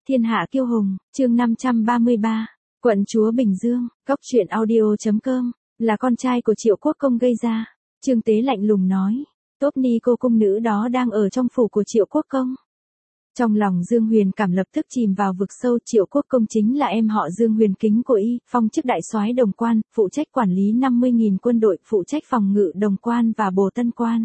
Thiên hạ kiêu hùng, chương 533, quận chúa Bình Dương, Cốc truyện audio.com, là con trai của Triệu Quốc Công gây ra. Trương Tế lạnh lùng nói, Tốt Ni cô cung nữ đó đang ở trong phủ của Triệu Quốc Công. Trong lòng Dương Huyền Cảm lập tức chìm vào vực sâu. Triệu Quốc Công chính là em họ Dương Huyền Kính của y, phong chức đại soái Đồng Quan, phụ trách quản lý 50.000 quân đội, phụ trách phòng ngự Đồng Quan và Bồ Tân Quan.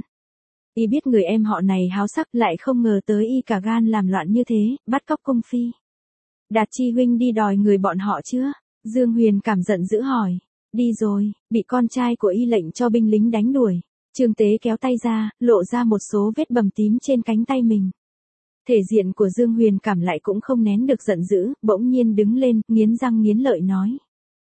Y biết người em họ này háo sắc, lại không ngờ tới y cả gan làm loạn như thế, bắt cóc cung phi. Đạt Chi huynh đi đòi người bọn họ chưa? Dương Huyền Cảm giận dữ hỏi. Đi rồi, bị con trai của y lệnh cho binh lính đánh đuổi. Trương Tế kéo tay ra, lộ ra một số vết bầm tím trên cánh tay mình. Thể diện của Dương Huyền Cảm lại cũng không nén được giận dữ, bỗng nhiên đứng lên, nghiến răng nghiến lợi nói.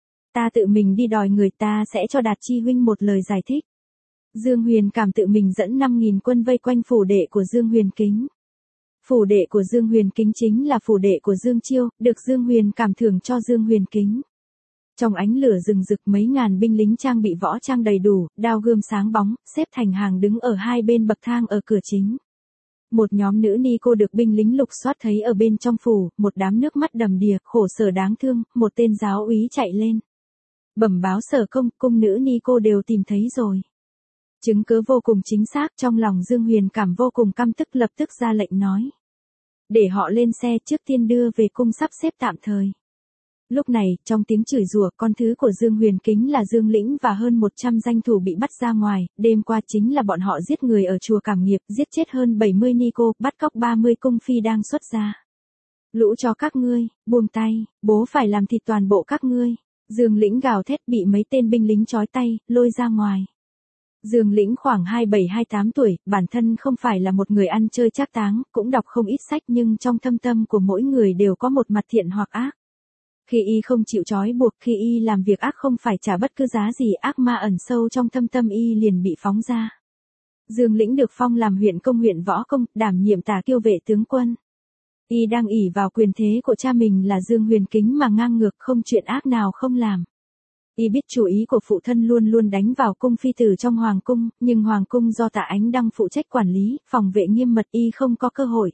Ta tự mình đi đòi người, ta sẽ cho Đạt Chi huynh một lời giải thích. Dương Huyền Cảm tự mình dẫn 5.000 quân vây quanh phủ đệ của Dương Huyền Kính. Phủ đệ của Dương Huyền Kính chính là phủ đệ của Dương Chiêu, được Dương Huyền Cảm thưởng cho Dương Huyền Kính. Trong ánh lửa rừng rực, mấy ngàn binh lính trang bị võ trang đầy đủ, đao gươm sáng bóng, xếp thành hàng đứng ở hai bên bậc thang ở cửa chính. Một nhóm nữ ni cô được binh lính lục soát thấy ở bên trong phủ, một đám nước mắt đầm đìa, khổ sở đáng thương, một tên giáo úy chạy lên. Bẩm báo Sở Công, cung nữ ni cô đều tìm thấy rồi. Chứng cứ vô cùng chính xác, trong lòng Dương Huyền Cảm vô cùng căm tức, lập tức ra lệnh nói. Để họ lên xe, trước tiên đưa về cung sắp xếp tạm thời. Lúc này, trong tiếng chửi rủa, con thứ của Dương Huyền Kính là Dương Lĩnh và hơn 100 danh thủ bị bắt ra ngoài, đêm qua chính là bọn họ giết người ở chùa Cảm Nghiệp, giết chết hơn 70 ni cô, bắt cóc 30 cung phi đang xuất gia. Lũ cho các ngươi, buông tay, bố phải làm thịt toàn bộ các ngươi. Dương Lĩnh gào thét, bị mấy tên binh lính trói tay, lôi ra ngoài. Dương Lĩnh khoảng 27-28 tuổi, bản thân không phải là một người ăn chơi trác táng, cũng đọc không ít sách, nhưng trong thâm tâm của mỗi người đều có một mặt thiện hoặc ác. Khi y không chịu trói buộc, khi y làm việc ác không phải trả bất cứ giá gì, ác ma ẩn sâu trong thâm tâm y liền bị phóng ra. Dương Lĩnh được phong làm huyện công, huyện võ công, đảm nhiệm tả kiêu vệ tướng quân. Y đang ỷ vào quyền thế của cha mình là Dương Huyền Kính mà ngang ngược, không chuyện ác nào không làm. Y biết chủ ý của phụ thân luôn luôn đánh vào cung phi tử trong hoàng cung, nhưng hoàng cung do Tạ Ánh Đăng phụ trách quản lý, phòng vệ nghiêm mật, y không có cơ hội.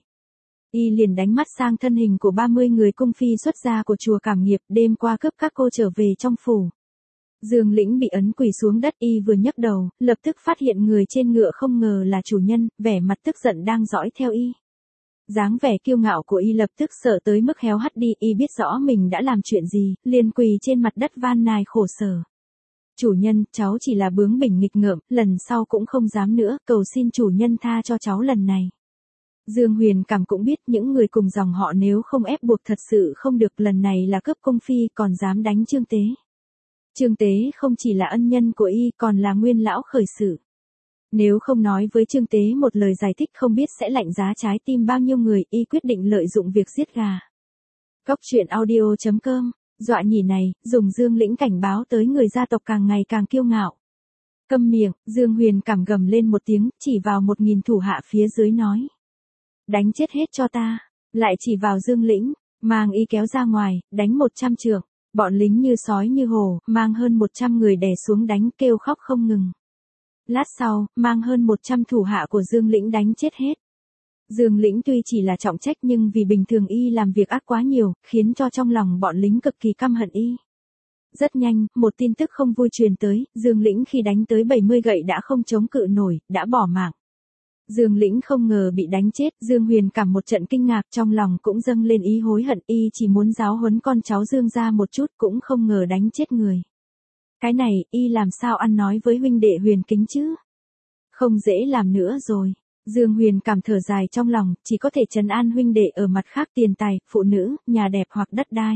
Y liền đánh mắt sang thân hình của 30 người cung phi xuất gia của chùa Cảm Nghiệp, đêm qua cướp các cô trở về trong phủ. Dương Lĩnh bị ấn quỳ xuống đất, y vừa nhấc đầu, lập tức phát hiện người trên ngựa không ngờ là chủ nhân, vẻ mặt tức giận đang dõi theo y. Dáng vẻ kiêu ngạo của y lập tức sợ tới mức héo hắt đi, y biết rõ mình đã làm chuyện gì, liền quỳ trên mặt đất van nài khổ sở. Chủ nhân, cháu chỉ là bướng bỉnh nghịch ngợm, lần sau cũng không dám nữa, cầu xin chủ nhân tha cho cháu lần này. Dương Huyền Cảm cũng biết những người cùng dòng họ nếu không ép buộc thật sự không được, lần này là cướp cung phi còn dám đánh Trương Tế. Trương Tế không chỉ là ân nhân của y, còn là nguyên lão khởi sự. Nếu không nói với Trương Tế một lời giải thích không biết sẽ lạnh giá trái tim bao nhiêu người, y quyết định lợi dụng việc giết gà. Cốc truyện audio.com, dọa nhỉ này, dùng Dương Lĩnh cảnh báo tới người gia tộc càng ngày càng kiêu ngạo. Câm miệng, Dương Huyền Cảm gầm lên một tiếng, chỉ vào 1.000 thủ hạ phía dưới nói. Đánh chết hết cho ta, lại chỉ vào Dương Lĩnh, mang y kéo ra ngoài, đánh 100 trượng, bọn lính như sói như hổ, mang hơn 100 người đè xuống đánh, kêu khóc không ngừng. Lát sau, mang hơn 100 thủ hạ của Dương Lĩnh đánh chết hết. Dương Lĩnh tuy chỉ là trọng trách nhưng vì bình thường y làm việc ác quá nhiều, khiến cho trong lòng bọn lính cực kỳ căm hận y. Rất nhanh, một tin tức không vui truyền tới, Dương Lĩnh khi đánh tới 70 gậy đã không chống cự nổi, đã bỏ mạng. Dương Lĩnh không ngờ bị đánh chết, Dương Huyền Cảm một trận kinh ngạc, trong lòng cũng dâng lên ý hối hận, y chỉ muốn giáo huấn con cháu Dương ra một chút, cũng không ngờ đánh chết người. Cái này, y làm sao ăn nói với huynh đệ Huyền Kính chứ? Không dễ làm nữa rồi. Dương Huyền Cảm thở dài trong lòng, chỉ có thể trấn an huynh đệ ở mặt khác, tiền tài, phụ nữ, nhà đẹp hoặc đất đai.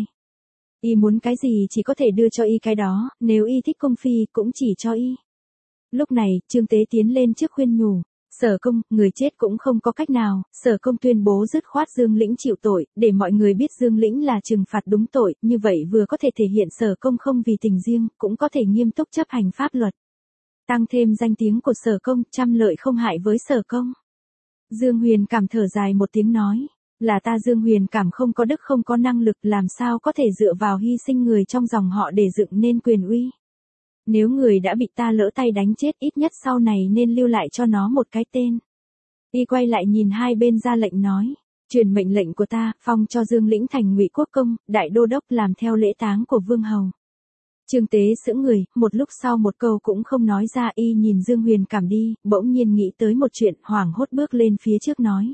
Y muốn cái gì chỉ có thể đưa cho y cái đó, nếu y thích cung phi cũng chỉ cho y. Lúc này, Trương Tế tiến lên trước khuyên nhủ. Sở Công, người chết cũng không có cách nào, Sở Công tuyên bố dứt khoát Dương Lĩnh chịu tội, để mọi người biết Dương Lĩnh là trừng phạt đúng tội, như vậy vừa có thể thể hiện Sở Công không vì tình riêng, cũng có thể nghiêm túc chấp hành pháp luật. Tăng thêm danh tiếng của Sở Công, trăm lợi không hại với Sở Công. Dương Huyền Cảm thở dài một tiếng nói, là ta Dương Huyền Cảm không có đức không có năng lực, làm sao có thể dựa vào hy sinh người trong dòng họ để dựng nên quyền uy. Nếu người đã bị ta lỡ tay đánh chết, ít nhất sau này nên lưu lại cho nó một cái tên. Y quay lại nhìn hai bên ra lệnh nói. Truyền mệnh lệnh của ta, phong cho Dương Lĩnh thành Ngụy Quốc công, đại đô đốc làm theo lễ táng của vương hầu. Trương Tế sững người, một lúc sau một câu cũng không nói ra, y nhìn Dương Huyền Cảm đi, bỗng nhiên nghĩ tới một chuyện, hoảng hốt bước lên phía trước nói.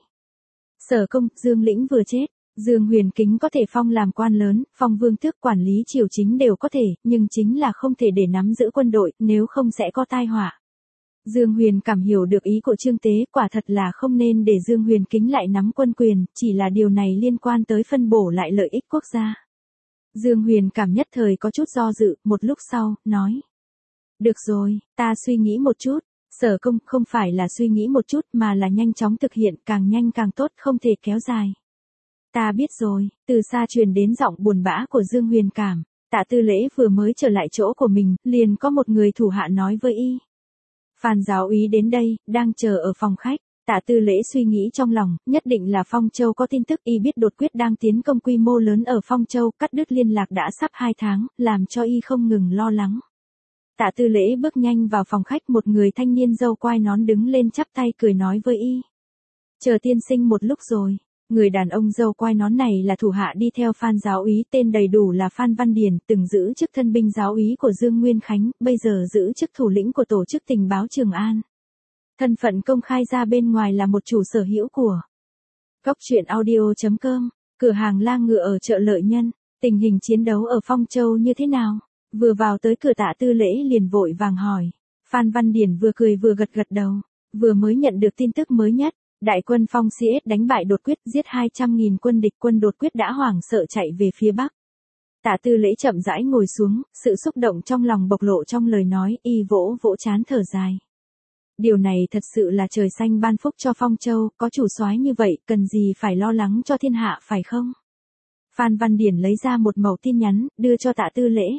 Sở công, Dương Lĩnh vừa chết, Dương Huyền Kính có thể phong làm quan lớn, phong vương tước quản lý triều chính đều có thể, nhưng chính là không thể để nắm giữ quân đội, nếu không sẽ có tai họa. Dương Huyền Cảm hiểu được ý của Trương Tế, quả thật là không nên để Dương Huyền Kính lại nắm quân quyền, chỉ là điều này liên quan tới phân bổ lại lợi ích quốc gia. Dương Huyền Cảm nhất thời có chút do dự, một lúc sau, nói. Được rồi, ta suy nghĩ một chút. Sở công, không phải là suy nghĩ một chút mà là nhanh chóng thực hiện, càng nhanh càng tốt, không thể kéo dài. Ta biết rồi, từ xa truyền đến giọng buồn bã của Dương Huyền Cảm. Tạ Tư Lễ vừa mới trở lại chỗ của mình, liền có một người thủ hạ nói với y. Phan giáo úy đến đây, đang chờ ở phòng khách. Tạ Tư Lễ suy nghĩ trong lòng, nhất định là Phong Châu có tin tức, y biết đột quyết đang tiến công quy mô lớn ở Phong Châu, cắt đứt liên lạc đã sắp 2 tháng, làm cho y không ngừng lo lắng. Tạ Tư Lễ bước nhanh vào phòng khách, một người thanh niên râu quai nón đứng lên chắp tay cười nói với y. Chờ tiên sinh một lúc rồi. Người đàn ông râu quai nón này là thủ hạ đi theo Phan giáo úy, tên đầy đủ là Phan Văn Điền, từng giữ chức thân binh giáo úy của Dương Nguyên Khánh, bây giờ giữ chức thủ lĩnh của tổ chức tình báo Trường An. Thân phận công khai ra bên ngoài là một chủ sở hữu của Cóc Truyện Audio.com, cửa hàng La Ngựa ở chợ Lợi Nhân. Tình hình chiến đấu ở Phong Châu như thế nào? Vừa vào tới cửa Tạ Tư Lễ liền vội vàng hỏi. Phan Văn Điển vừa cười vừa gật gật đầu. Vừa mới nhận được tin tức mới nhất. Đại quân Phong CS đánh bại đột quyết, giết 200.000 quân địch, quân đột quyết đã hoảng sợ chạy về phía Bắc. Tạ Tư Lễ chậm rãi ngồi xuống, sự xúc động trong lòng bộc lộ trong lời nói, y vỗ vỗ trán thở dài. Điều này thật sự là trời xanh ban phúc cho Phong Châu, có chủ soái như vậy, cần gì phải lo lắng cho thiên hạ phải không? Phan Văn Điển lấy ra một mẩu tin nhắn, đưa cho Tạ Tư Lễ.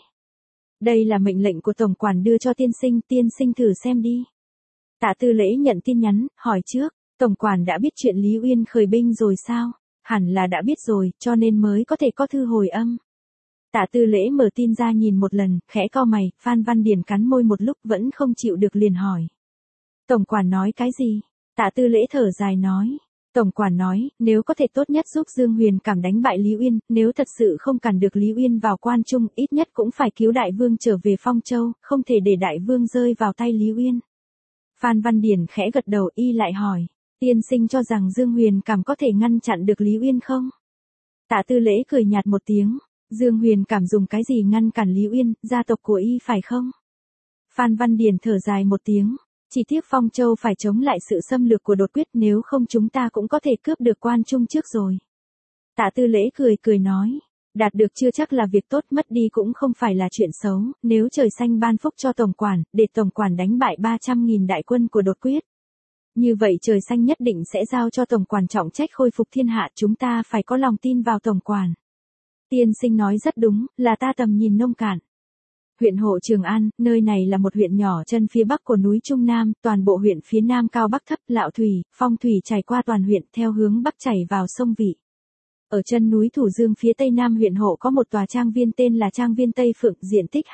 Đây là mệnh lệnh của Tổng quản đưa cho tiên sinh thử xem đi. Tạ Tư Lễ nhận tin nhắn, hỏi trước, Tổng quản đã biết chuyện Lý Uyên khởi binh rồi sao? Hẳn là đã biết rồi, cho nên mới có thể có thư hồi âm. Tạ Tư Lễ mở tin ra nhìn một lần, khẽ cau mày, Phan Văn Điển cắn môi một lúc vẫn không chịu được liền hỏi. Tổng quản nói cái gì? Tạ Tư Lễ thở dài nói. Tổng quản nói, nếu có thể tốt nhất giúp Dương Huyền Cảm đánh bại Lý Uyên, nếu thật sự không cản được Lý Uyên vào quan trung, ít nhất cũng phải cứu đại vương trở về Phong Châu, không thể để đại vương rơi vào tay Lý Uyên. Phan Văn Điển khẽ gật đầu, y lại hỏi, tiên sinh cho rằng Dương Huyền Cảm có thể ngăn chặn được Lý Uyên không? Tạ Tư Lễ cười nhạt một tiếng, Dương Huyền Cảm dùng cái gì ngăn cản Lý Uyên, gia tộc của y phải không? Phan Văn Điển thở dài một tiếng. Chỉ tiếc Phong Châu phải chống lại sự xâm lược của đột quyết, nếu không chúng ta cũng có thể cướp được quan trung trước rồi. Tạ Tư Lễ cười nói, đạt được chưa chắc là việc tốt, mất đi cũng không phải là chuyện xấu, nếu trời xanh ban phúc cho Tổng quản, để Tổng quản đánh bại 300.000 đại quân của đột quyết. Như vậy trời xanh nhất định sẽ giao cho Tổng quản trọng trách khôi phục thiên hạ, chúng ta phải có lòng tin vào Tổng quản. Tiên sinh nói rất đúng, là ta tầm nhìn nông cạn. Huyện Hộ Trường An, nơi này là một huyện nhỏ chân phía bắc của núi Trung Nam, toàn bộ huyện phía nam cao bắc thấp, Lạo Thủy, Phong Thủy chảy qua toàn huyện theo hướng bắc chảy vào sông Vị. Ở chân núi Thủ Dương phía tây nam huyện Hộ có một tòa trang viên tên là Trang viên Tây Phượng, diện tích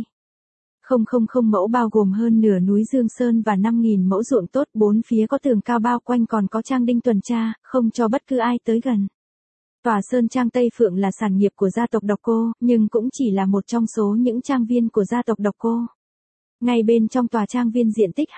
20,000 mẫu bao gồm hơn nửa núi Dương Sơn và 5.000 mẫu ruộng tốt, bốn phía có tường cao bao quanh, còn có trang đinh tuần tra, không cho bất cứ ai tới gần. Tòa Sơn Trang Tây Phượng là sản nghiệp của gia tộc Độc Cô, nhưng cũng chỉ là một trong số những trang viên của gia tộc Độc Cô. Ngay bên trong tòa trang viên diện tích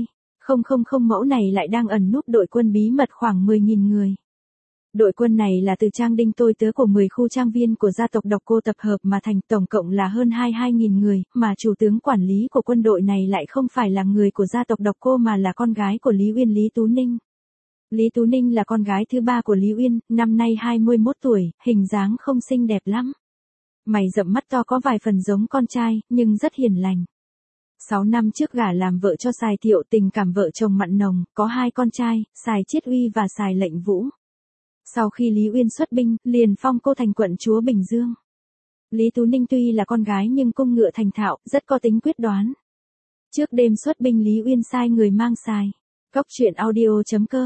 20,000 mẫu này lại đang ẩn núp đội quân bí mật khoảng 10.000 người. Đội quân này là từ trang đinh tôi tớ của 10 khu trang viên của gia tộc Độc Cô tập hợp mà thành, tổng cộng là hơn 22.000 người, mà chủ tướng quản lý của quân đội này lại không phải là người của gia tộc Độc Cô mà là con gái của Lý Uyên, Lý Tú Ninh. Lý Tú Ninh là con gái thứ 3 của Lý Uyên, năm nay 21 tuổi, hình dáng không xinh đẹp lắm. Mày rậm mắt to, có vài phần giống con trai, nhưng rất hiền lành. 6 năm trước gả làm vợ cho Sài Thiệu, tình cảm vợ chồng mặn nồng, có 2 con trai, Sài Chiết Uy và Sài Lệnh Vũ. Sau khi Lý Uyên xuất binh, liền phong cô thành quận chúa Bình Dương. Lý Tú Ninh tuy là con gái nhưng cung ngựa thành thạo, rất có tính quyết đoán. Trước đêm xuất binh Lý Uyên sai người mang Sài Cóc Truyện Audio.com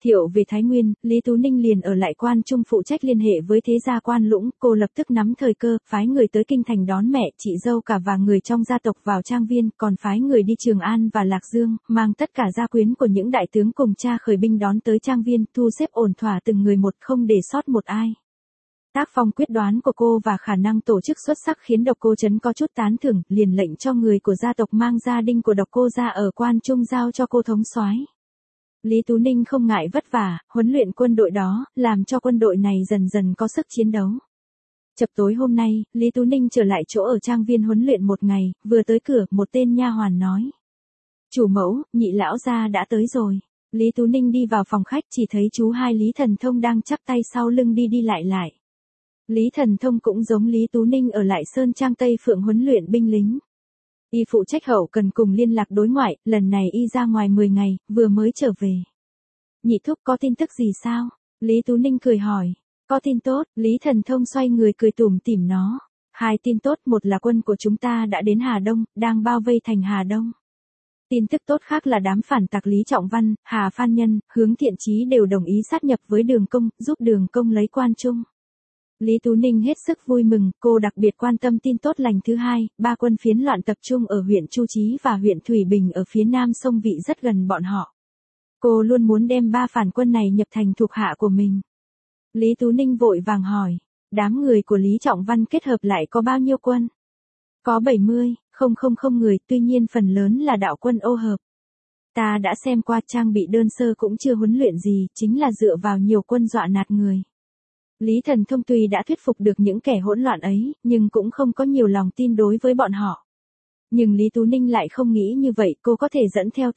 Thiệu về Thái Nguyên, Lý Tú Ninh liền ở lại Quan Trung phụ trách liên hệ với thế gia Quan Lũng, cô lập tức nắm thời cơ, phái người tới kinh thành đón mẹ, chị dâu cả và người trong gia tộc vào trang viên, còn phái người đi Trường An và Lạc Dương, mang tất cả gia quyến của những đại tướng cùng cha khởi binh đón tới trang viên, thu xếp ổn thỏa từng người một không để sót một ai. Tác phong quyết đoán của cô và khả năng tổ chức xuất sắc khiến Độc Cô Trấn có chút tán thưởng, liền lệnh cho người của gia tộc mang gia đình của Độc Cô gia ở Quan Trung giao cho cô thống soái. Lý Tú Ninh không ngại vất vả, huấn luyện quân đội đó, làm cho quân đội này dần dần có sức chiến đấu. Chập tối hôm nay, Lý Tú Ninh trở lại chỗ ở trang viên huấn luyện một ngày, vừa tới cửa, một tên nha hoàn nói. Chủ mẫu, nhị lão gia đã tới rồi. Lý Tú Ninh đi vào phòng khách chỉ thấy chú hai Lý Thần Thông đang chắp tay sau lưng đi đi lại lại. Lý Thần Thông cũng giống Lý Tú Ninh ở lại Sơn Trang Tây Phượng huấn luyện binh lính. Y phụ trách hậu cần cùng liên lạc đối ngoại, lần này y ra ngoài 10 ngày, vừa mới trở về. Nhị thúc có tin tức gì sao? Lý Tú Ninh cười hỏi. Có tin tốt, Lý Thần Thông xoay người cười tủm tỉm nó. Hai tin tốt, một là quân của chúng ta đã đến Hà Đông, đang bao vây thành Hà Đông. Tin tức tốt khác là đám phản tặc Lý Trọng Văn, Hà Phan Nhân, Hướng Thiện Chí đều đồng ý sát nhập với Đường Công, giúp Đường Công lấy Quan Trung. Lý Tú Ninh hết sức vui mừng, cô đặc biệt quan tâm tin tốt lành thứ hai, 3 quân phiến loạn tập trung ở huyện Chu Chí và huyện Thủy Bình ở phía nam sông Vị rất gần bọn họ. Cô luôn muốn đem 3 phản quân này nhập thành thuộc hạ của mình. Lý Tú Ninh vội vàng hỏi, đám người của Lý Trọng Văn kết hợp lại có bao nhiêu quân? Có 70,000 người, tuy nhiên phần lớn là đạo quân ô hợp. Ta đã xem qua trang bị đơn sơ cũng chưa huấn luyện gì, chính là dựa vào nhiều quân dọa nạt người. Lý Thần Thông tuy đã thuyết phục được những kẻ hỗn loạn ấy, nhưng cũng không có nhiều lòng tin đối với bọn họ. Nhưng Lý Tú Ninh lại không nghĩ như vậy, cô có thể dẫn theo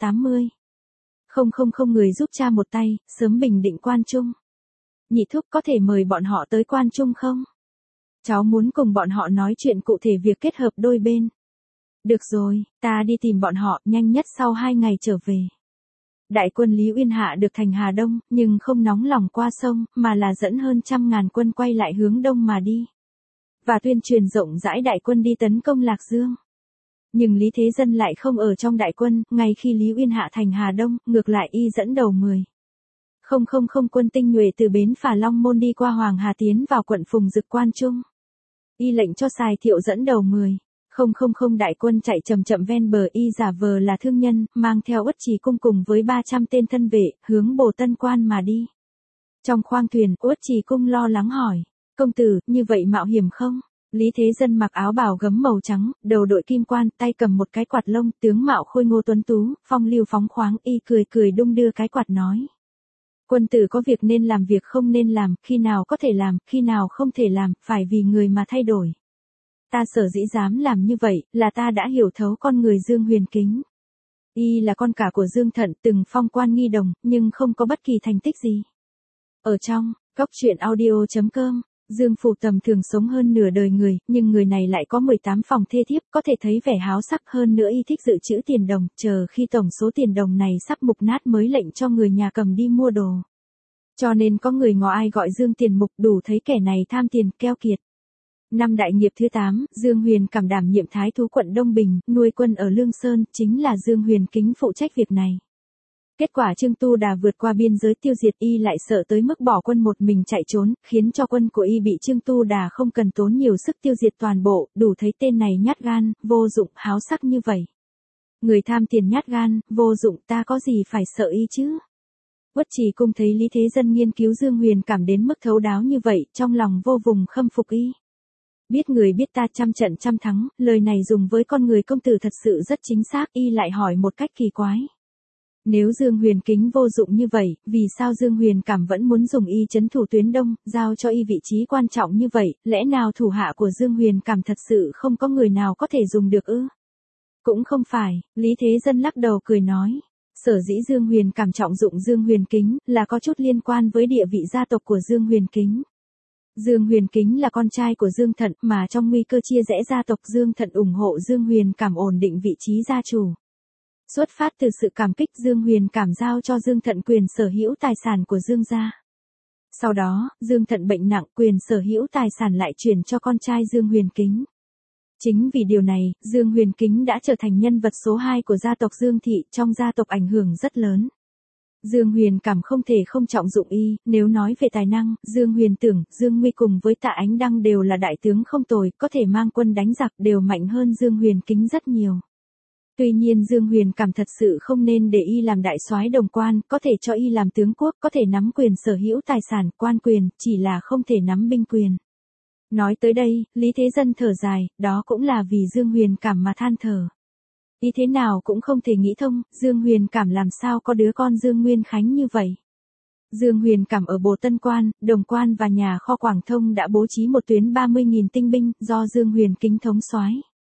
80,000 người giúp cha một tay, sớm bình định Quan Trung. Nhị thúc có thể mời bọn họ tới Quan Trung không? Cháu muốn cùng bọn họ nói chuyện cụ thể việc kết hợp đôi bên. Được rồi, ta đi tìm bọn họ, nhanh nhất sau 2 ngày trở về. Đại quân Lý Uyên hạ được thành Hà Đông, nhưng không nóng lòng qua sông, mà là dẫn hơn 100.000 quân quay lại hướng đông mà đi. Và tuyên truyền rộng rãi đại quân đi tấn công Lạc Dương. Nhưng Lý Thế Dân lại không ở trong đại quân, ngay khi Lý Uyên hạ thành Hà Đông, ngược lại y dẫn đầu 10,000 quân tinh nhuệ từ bến Phà Long Môn đi qua Hoàng Hà tiến vào quận Phùng Dực Quan Trung. Y lệnh cho Sài Thiệu dẫn đầu 10,000 đại quân chạy chậm chậm ven bờ, y giả vờ là thương nhân, mang theo Uất Trì Cung cùng với 300 tên thân vệ, hướng Bồ Tân Quan mà đi. Trong khoang thuyền, Uất Trì Cung lo lắng hỏi, công tử, như vậy mạo hiểm không? Lý Thế Dân mặc áo bào gấm màu trắng, đầu đội kim quan, tay cầm một cái quạt lông, tướng mạo khôi ngô tuấn tú, phong lưu phóng khoáng, y cười cười đung đưa cái quạt nói. Quân tử có việc nên làm, việc không nên làm, khi nào có thể làm, khi nào không thể làm, phải vì người mà thay đổi. Ta sở dĩ dám làm như vậy, là ta đã hiểu thấu con người Dương Huyền Kính. Y là con cả của Dương Thận, từng phong quan nghi đồng, nhưng không có bất kỳ thành tích gì. Ở trong, góc truyện audio.com, Dương Phủ tầm thường sống hơn nửa đời người, nhưng người này lại có 18 phòng thê thiếp, có thể thấy vẻ háo sắc, hơn nữa y thích dự trữ tiền đồng, chờ khi tổng số tiền đồng này sắp mục nát mới lệnh cho người nhà cầm đi mua đồ. Cho nên có người ngó ai gọi Dương Tiền Mục, đủ thấy kẻ này tham tiền, keo kiệt. Năm đại nghiệp thứ 8, Dương Huyền Cảm đảm nhiệm thái thú quận Đông Bình, nuôi quân ở Lương Sơn, chính là Dương Huyền Kính phụ trách việc này. Kết quả Trương Tu Đà vượt qua biên giới tiêu diệt, y lại sợ tới mức bỏ quân một mình chạy trốn, khiến cho quân của y bị Trương Tu Đà không cần tốn nhiều sức tiêu diệt toàn bộ, đủ thấy tên này nhát gan, vô dụng, háo sắc như vậy. Người tham tiền nhát gan, vô dụng, ta có gì phải sợ y chứ? Uất Trì Cung thấy Lý Thế Dân nghiên cứu Dương Huyền Cảm đến mức thấu đáo như vậy, trong lòng vô vùng khâm phục y. Biết người biết ta, trăm trận trăm thắng, lời này dùng với con người công tử thật sự rất chính xác, y lại hỏi một cách kỳ quái. Nếu Dương Huyền Kính vô dụng như vậy, vì sao Dương Huyền Cảm vẫn muốn dùng y trấn thủ tuyến đông, giao cho y vị trí quan trọng như vậy, lẽ nào thủ hạ của Dương Huyền Cảm thật sự không có người nào có thể dùng được ư? Cũng không phải, Lý Thế Dân lắc đầu cười nói. Sở dĩ Dương Huyền Cảm trọng dụng Dương Huyền Kính, là có chút liên quan với địa vị gia tộc của Dương Huyền Kính. Dương Huyền Kính là con trai của Dương Thận, mà trong nguy cơ chia rẽ gia tộc, Dương Thận ủng hộ Dương Huyền Cảm ổn định vị trí gia chủ. Xuất phát từ sự cảm kích, Dương Huyền Cảm giao cho Dương Thận quyền sở hữu tài sản của Dương gia. Sau đó, Dương Thận bệnh nặng, quyền sở hữu tài sản lại chuyển cho con trai Dương Huyền Kính. Chính vì điều này, Dương Huyền Kính đã trở thành nhân vật số 2 của gia tộc Dương Thị, trong gia tộc ảnh hưởng rất lớn. Dương Huyền cảm không thể không trọng dụng y, nếu nói về tài năng, Dương Huyền tưởng, Dương Nguy cùng với Tạ Ánh Đăng đều là đại tướng không tồi, có thể mang quân đánh giặc đều mạnh hơn Dương Huyền Kính rất nhiều. Tuy nhiên Dương Huyền cảm thật sự không nên để y làm đại soái Đồng Quan, có thể cho y làm tướng quốc, có thể nắm quyền sở hữu tài sản, quan quyền, chỉ là không thể nắm binh quyền. Nói tới đây, Lý Thế Dân thở dài, đó cũng là vì Dương Huyền cảm mà than thở. Y thế nào cũng không thể nghĩ thông, Dương Huyền cảm làm sao có đứa con Dương Nguyên Khánh như vậy. Dương Huyền cảm ở Bồ Tân Quan, Đồng Quan và nhà kho Quảng Thông đã bố trí một tuyến 30.000 tinh binh, do Dương Huyền Kính thống soái.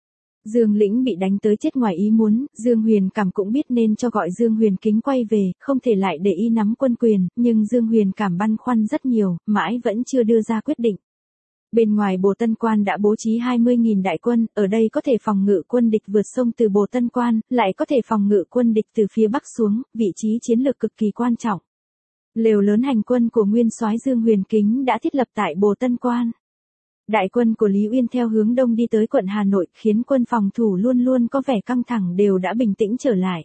Dương Lĩnh bị đánh tới chết ngoài ý muốn, Dương Huyền cảm cũng biết nên cho gọi Dương Huyền Kính quay về, không thể lại để y nắm quân quyền, nhưng Dương Huyền cảm băn khoăn rất nhiều, mãi vẫn chưa đưa ra quyết định. Bên ngoài Bồ Tân Quan đã bố trí 20.000 đại quân, ở đây có thể phòng ngự quân địch vượt sông từ Bồ Tân Quan, lại có thể phòng ngự quân địch từ phía bắc xuống, vị trí chiến lược cực kỳ quan trọng. Lều lớn hành quân của nguyên soái Dương Huyền Kính đã thiết lập tại Bồ Tân Quan. Đại quân của Lý Uyên theo hướng đông đi tới quận Hà Nội, khiến quân phòng thủ luôn luôn có vẻ căng thẳng đều đã bình tĩnh trở lại.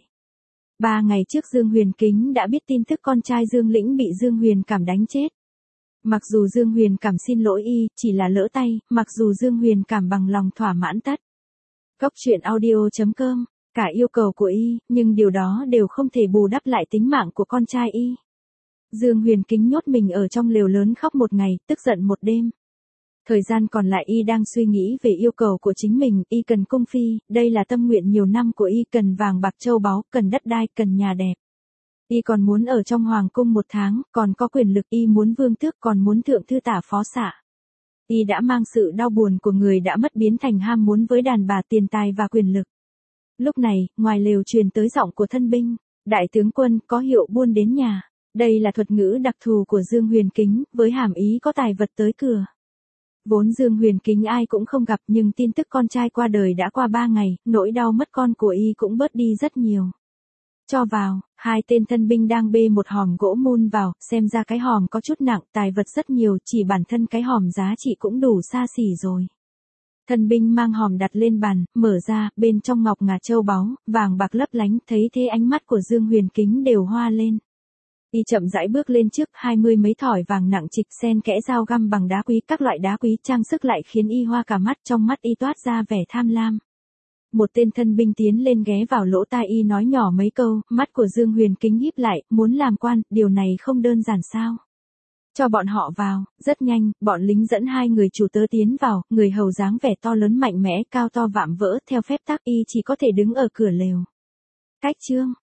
3 ngày trước Dương Huyền Kính đã biết tin tức con trai Dương Lĩnh bị Dương Huyền cảm đánh chết. Mặc dù Dương Huyền cảm xin lỗi y, chỉ là lỡ tay, mặc dù Dương Huyền cảm bằng lòng thỏa mãn tất. Cốc truyện audio.com, cả yêu cầu của y, nhưng điều đó đều không thể bù đắp lại tính mạng của con trai y. Dương Huyền Kính nhốt mình ở trong lều lớn khóc một ngày, tức giận một đêm. Thời gian còn lại y đang suy nghĩ về yêu cầu của chính mình, y cần cung phi, đây là tâm nguyện nhiều năm của y, cần vàng bạc châu báu, cần đất đai, cần nhà đẹp. Y còn muốn ở trong hoàng cung 1 tháng, còn có quyền lực, y muốn vương tước, còn muốn thượng thư tả phó xạ. Y đã mang sự đau buồn của người đã mất biến thành ham muốn với đàn bà, tiền tài và quyền lực. Lúc này, ngoài lều truyền tới giọng của thân binh, đại tướng quân, có hiệu buôn đến nhà. Đây là thuật ngữ đặc thù của Dương Huyền Kính, với hàm ý có tài vật tới cửa. Vốn Dương Huyền Kính ai cũng không gặp, nhưng tin tức con trai qua đời đã qua 3 ngày, nỗi đau mất con của y cũng bớt đi rất nhiều. Cho vào, 2 tên thân binh đang bê một hòm gỗ mun vào, xem ra cái hòm có chút nặng, tài vật rất nhiều, chỉ bản thân cái hòm giá trị cũng đủ xa xỉ rồi. Thân binh mang hòm đặt lên bàn, mở ra, bên trong ngọc ngà châu báu, vàng bạc lấp lánh, thấy thế ánh mắt của Dương Huyền Kính đều hoa lên. Y chậm rãi bước lên trước, 20 mấy thỏi vàng nặng trịch xen kẽ dao găm bằng đá quý, các loại đá quý trang sức lại khiến y hoa cả mắt, trong mắt y toát ra vẻ tham lam. Một tên thân binh tiến lên ghé vào lỗ tai y nói nhỏ mấy câu, mắt của Dương Huyền Kính híp lại, muốn làm quan, điều này không đơn giản sao? Cho bọn họ vào. Rất nhanh, bọn lính dẫn 2 người chủ tớ tiến vào, người hầu dáng vẻ to lớn mạnh mẽ, cao to vạm vỡ, theo phép tắc y chỉ có thể đứng ở cửa lều. Cách chương